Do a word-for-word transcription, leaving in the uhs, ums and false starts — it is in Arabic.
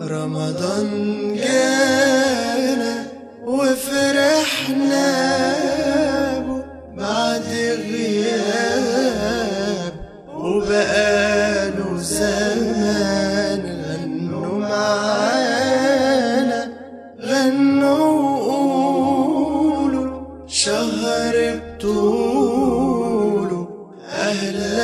رمضان جانا وفرحنا بو بعد غياب وبقاله زمان. غنوا معانا غنوا وقولوا شهر بطوله أهلا